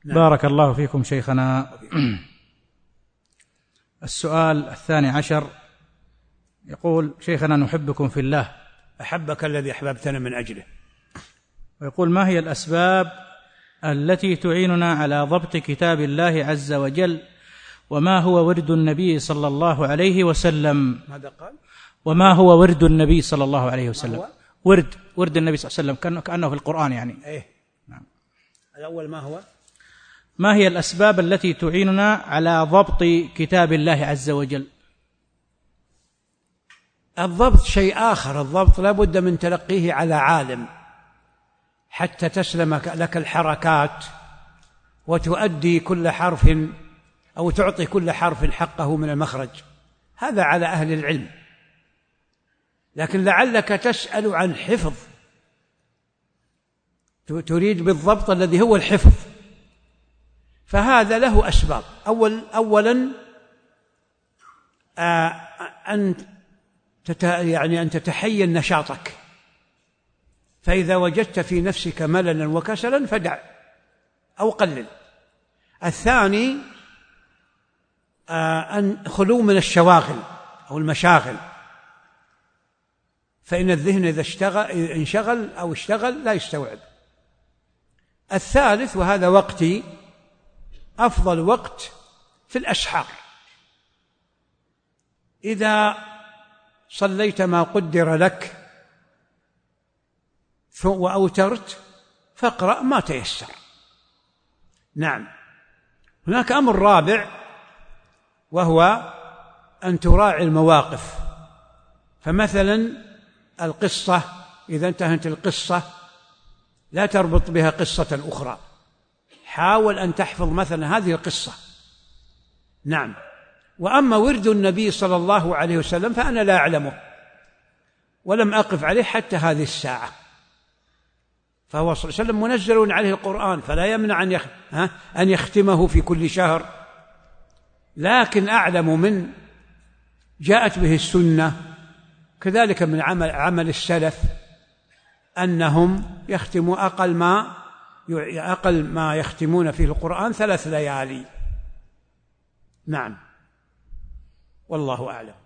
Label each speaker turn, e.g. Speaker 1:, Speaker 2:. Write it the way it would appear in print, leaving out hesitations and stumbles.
Speaker 1: بارك الله فيكم شيخنا. السؤال 12 يقول: شيخنا نحبكم في الله.
Speaker 2: أحبك الذي أحببتنا من أجله.
Speaker 1: ويقول: ما هي الأسباب التي تعيننا على ضبط كتاب الله عز وجل؟ وما هو ورد النبي صلى الله عليه وسلم؟
Speaker 2: ماذا قال؟
Speaker 1: وما هو ورد النبي صلى الله عليه وسلم؟ ورد النبي صلى الله عليه وسلم كأنه في القرآن يعني.
Speaker 2: إيه؟ نعم. الأول ما هو؟
Speaker 1: ما هي الأسباب التي تعيننا على ضبط كتاب الله عز وجل؟
Speaker 2: الضبط شيء آخر. الضبط لا بد من تلقيه على عالم حتى تسلم لك الحركات وتؤدي كل حرف أو تعطي كل حرف حقه من المخرج. هذا على أهل العلم. لكن لعلك تسأل عن حفظ، تريد بالضبط الذي هو الحفظ، فهذا له أسباب. أولا أن تتحين نشاطك، فإذا وجدت في نفسك مللا وكسلا فدع أو قلل. الثاني أن خلو من الشواغل أو المشاغل، فإن الذهن إذا انشغل أو اشتغل لا يستوعب. الثالث، وهذا وقتي، أفضل وقت في الأسحار. إذا صليت ما قدر لك وأوترت فاقرأ ما تيسر. نعم. هناك أمر رابع، وهو أن تراعي المواقف. فمثلا القصة، إذا انتهت القصة لا تربط بها قصة أخرى، حاول أن تحفظ مثلا هذه القصة. نعم. وأما ورد النبي صلى الله عليه وسلم فأنا لا أعلمه ولم أقف عليه حتى هذه الساعة، فهو صلى الله عليه وسلم منزل عليه القرآن، فلا يمنع أن يختمه في كل شهر. لكن أعلم من جاءت به السنة، كذلك من عمل السلف، أنهم يختموا أقل ما يختمون فيه القرآن 3 ليالي. نعم، والله أعلم.